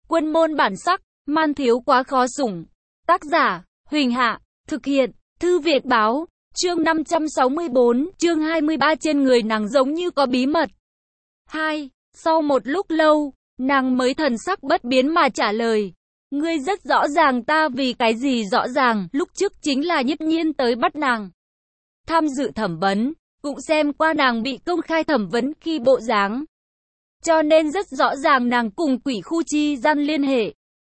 Quân môn bản sắc, man thiếu quá khó sủng. Tác giả, Huỳnh Hạ, thực hiện, Thư viện báo, chương 564, chương 23 trên người nàng giống như có bí mật. 2. Sau một lúc lâu, nàng mới thần sắc bất biến mà trả lời. Ngươi rất rõ ràng ta vì cái gì rõ ràng, lúc trước chính là Nhiếp Nhiên tới bắt nàng. Tham dự thẩm vấn, cũng xem qua nàng bị công khai thẩm vấn khi bộ dáng. Cho nên rất rõ ràng nàng cùng quỷ khu chi gian liên hệ.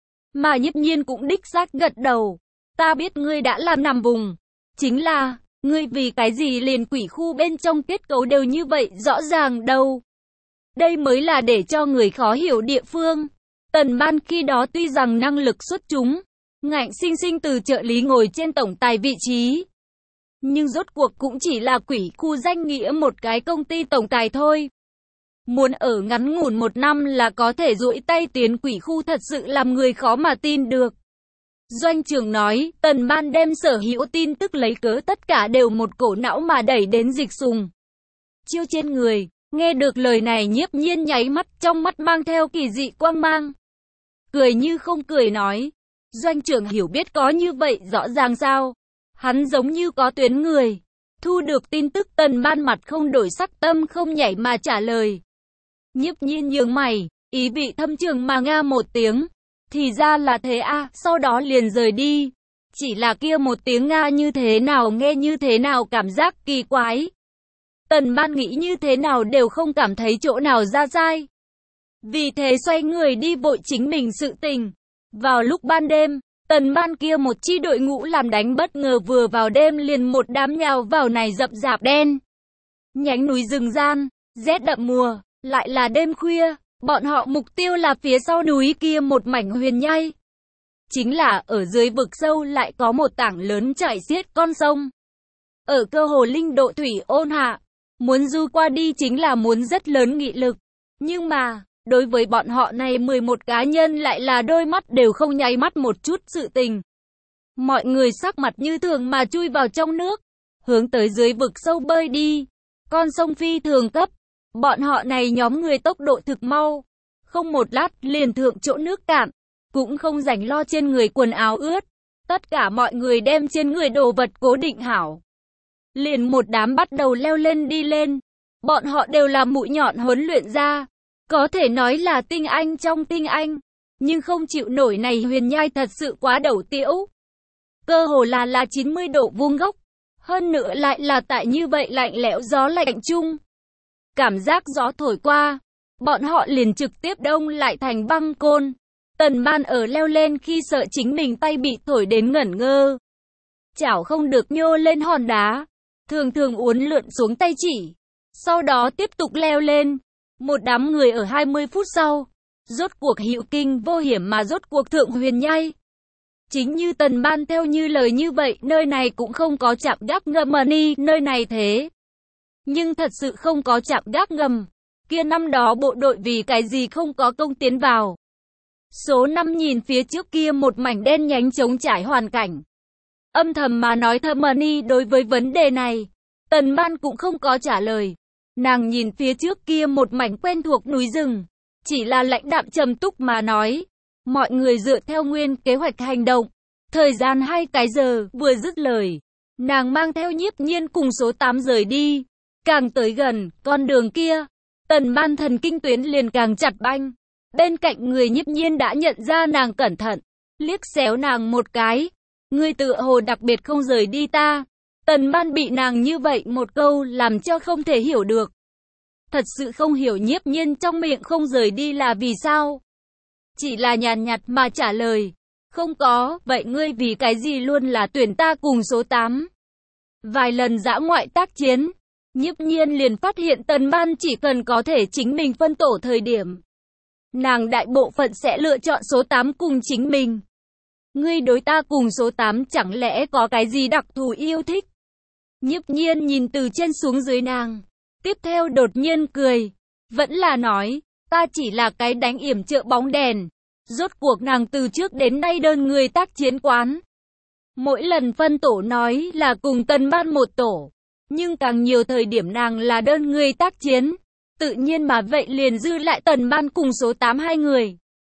Mà Nhiếp Nhiên cũng đích xác gật đầu. Ta biết ngươi đã làm nằm vùng. Chính là, ngươi vì cái gì liền quỷ khu bên trong kết cấu đều như vậy rõ ràng đâu. Đây mới là để cho người khó hiểu địa phương. Tần Ban khi đó tuy rằng năng lực xuất chúng, ngạnh sinh sinh từ trợ lý ngồi trên tổng tài vị trí. Nhưng rốt cuộc cũng chỉ là quỷ khu danh nghĩa một cái công ty tổng tài thôi. Muốn ở ngắn ngủn 1 năm là có thể duỗi tay tiến quỷ khu thật sự làm người khó mà tin được. Doanh trưởng nói, Tần Ban đem sở hữu tin tức lấy cớ tất cả đều một cổ não mà đẩy đến Dịch Sùng. Chiêu trên người, nghe được lời này Nhiếp Nhiên nháy mắt, trong mắt mang theo kỳ dị quang mang. Cười như không cười nói, doanh trưởng hiểu biết có như vậy rõ ràng sao? Hắn giống như có tuyến người. Thu được tin tức Tần Ban mặt không đổi sắc, tâm không nhảy mà trả lời. Nhiếp Nhiên nhướng mày, ý vị thâm trường mà nga một tiếng. Thì ra là thế à, sau đó liền rời đi. Chỉ là kia một tiếng nga như thế nào nghe như thế nào cảm giác kỳ quái. Tần Ban nghĩ như thế nào đều không cảm thấy chỗ nào ra sai. Vì thế xoay người đi vội chính mình sự tình. Vào lúc ban đêm, Tần Ban kia một chi đội ngũ làm đánh bất ngờ vừa vào đêm liền một đám nhào vào này rậm rạp đen nhánh núi rừng gian, rét đậm mùa, lại là đêm khuya, bọn họ mục tiêu là phía sau núi kia một mảnh huyền nhai. Chính là ở dưới vực sâu lại có một tảng lớn chảy xiết con sông. Ở cơ hồ linh độ thủy ôn hạ, muốn du qua đi chính là muốn rất lớn nghị lực. Nhưng mà, đối với bọn họ này 11 cá nhân lại là đôi mắt đều không nháy mắt một chút sự tình. Mọi người sắc mặt như thường mà chui vào trong nước, hướng tới dưới vực sâu bơi đi. Con sông phi thường cấp, bọn họ này nhóm người tốc độ thực mau. Không một lát liền thượng chỗ nước cạn, cũng không rảnh lo trên người quần áo ướt. Tất cả mọi người đem trên người đồ vật cố định hảo. Liền một đám bắt đầu leo lên đi lên. Bọn họ đều là mũi nhọn huấn luyện ra. Có thể nói là tinh anh trong tinh anh. Nhưng không chịu nổi này huyền nhai thật sự quá đầu tiễu. Cơ hồ là 90 độ vuông góc. Hơn nữa lại là tại như vậy lạnh lẽo gió lạnh chung. Cảm giác gió thổi qua. Bọn họ liền trực tiếp đông lại thành băng côn. Tần Ban ở leo lên khi sợ chính mình tay bị thổi đến ngẩn ngơ. Chảo không được nhô lên hòn đá. Thường thường uốn lượn xuống tay chỉ. Sau đó tiếp tục leo lên. Một đám người ở 20 phút sau. Rốt cuộc hữu kinh vô hiểm mà rốt cuộc thượng huyền nhai. Chính như Tần Ban theo như lời như vậy, nơi này cũng không có trạm gác ngầm ni, nơi này thế. Nhưng thật sự không có trạm gác ngầm. Kia năm đó bộ đội vì cái gì không có công tiến vào. Số 5 nhìn phía trước kia một mảnh đen nhánh trống trải hoàn cảnh. Âm thầm mà nói Thâm đối với vấn đề này. Tần Ban cũng không có trả lời. Nàng nhìn phía trước kia một mảnh quen thuộc núi rừng. Chỉ là lãnh đạm trầm túc mà nói. Mọi người dựa theo nguyên kế hoạch hành động. Thời gian 2 cái giờ, vừa dứt lời. Nàng mang theo Nhiếp Nhiên cùng số 8 rời đi. Càng tới gần, con đường kia. Tần Ban thần kinh tuyến liền càng chặt banh. Bên cạnh người Nhiếp Nhiên đã nhận ra nàng cẩn thận. Liếc xéo nàng một cái. Ngươi tựa hồ đặc biệt không rời đi ta. Tần Ban bị nàng như vậy một câu làm cho không thể hiểu được. Thật sự không hiểu Nhiếp Nhiên trong miệng không rời đi là vì sao. Chỉ là nhàn nhạt mà trả lời. Không có, vậy ngươi vì cái gì luôn là tuyển ta cùng số 8. Vài lần dã ngoại tác chiến. Nhiếp Nhiên liền phát hiện Tần Ban chỉ cần có thể chính mình phân tổ thời điểm. Nàng đại bộ phận sẽ lựa chọn số 8 cùng chính mình. Ngươi đối ta cùng số 8 chẳng lẽ có cái gì đặc thù yêu thích? Nhiếp Nhiên nhìn từ trên xuống dưới nàng. Tiếp theo đột nhiên cười. Vẫn là nói, ta chỉ là cái đánh yểm trợ bóng đèn. Rốt cuộc nàng từ trước đến nay đơn người tác chiến quán. Mỗi lần phân tổ nói là cùng Tần Ban một tổ. Nhưng càng nhiều thời điểm nàng là đơn người tác chiến. Tự nhiên mà vậy liền dư lại Tần Ban cùng số 8 2 người.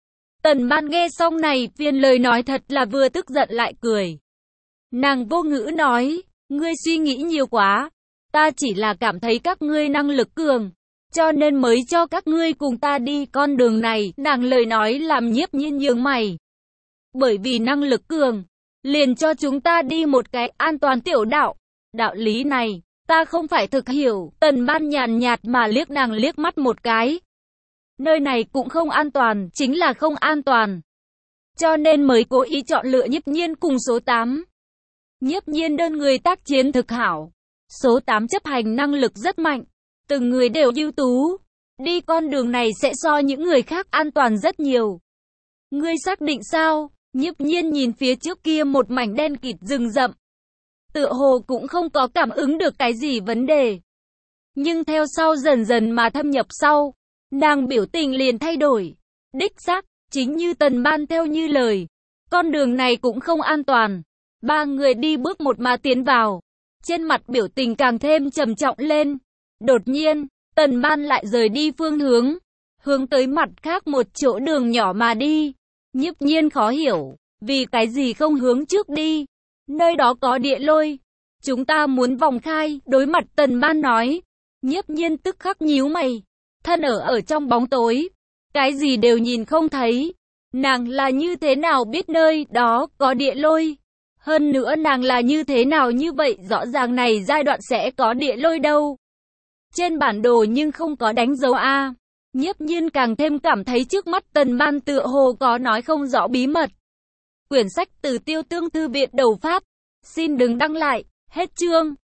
Tần Ban nghe xong này phiên lời nói thật là vừa tức giận lại cười. Nàng vô ngữ nói, ngươi suy nghĩ nhiều quá, ta chỉ là cảm thấy các ngươi năng lực cường, cho nên mới cho các ngươi cùng ta đi con đường này. Nàng lời nói làm Nhiếp Nhiên nhướng mày. Bởi vì năng lực cường, liền cho chúng ta đi một cái an toàn tiểu đạo. Đạo lý này, ta không phải thực hiểu. Tần Ban nhàn nhạt mà liếc nàng liếc mắt một cái. Nơi này cũng không an toàn, chính là không an toàn. Cho nên mới cố ý chọn lựa Nhiếp Nhiên cùng số 8. Nhiếp Nhiên đơn người tác chiến thực hảo. Số 8 chấp hành năng lực rất mạnh. Từng người đều ưu tú. Đi con đường này sẽ so những người khác an toàn rất nhiều. Ngươi xác định sao? Nhiếp Nhiên nhìn phía trước kia một mảnh đen kịt rừng rậm. Tựa hồ cũng không có cảm ứng được cái gì vấn đề. Nhưng theo sau dần dần mà thâm nhập sau, nàng biểu tình liền thay đổi. Đích xác, chính như Tần Ban theo như lời. Con đường này cũng không an toàn. Ba người đi bước một mà tiến vào. Trên mặt biểu tình càng thêm trầm trọng lên. Đột nhiên, Tần Ban lại rời đi phương hướng. Hướng tới mặt khác một chỗ đường nhỏ mà đi. Nhiếp Nhiên khó hiểu. Vì cái gì không hướng trước đi? Nơi đó có địa lôi. Chúng ta muốn vòng khai. Đối mặt Tần Ban nói. Nhiếp Nhiên tức khắc nhíu mày. Thân ở trong bóng tối. Cái gì đều nhìn không thấy. Nàng là như thế nào biết nơi đó có địa lôi? Hơn nữa nàng là như thế nào như vậy? Rõ ràng này giai đoạn sẽ có địa lôi đâu. Trên bản đồ nhưng không có đánh dấu A. Nhiếp Nhiên càng thêm cảm thấy trước mắt Tần Ban tựa hồ có nói không rõ bí mật. Quyển sách từ Tiêu Tương Thư viện Đầu Pháp. Xin đừng đăng lại. Hết chương.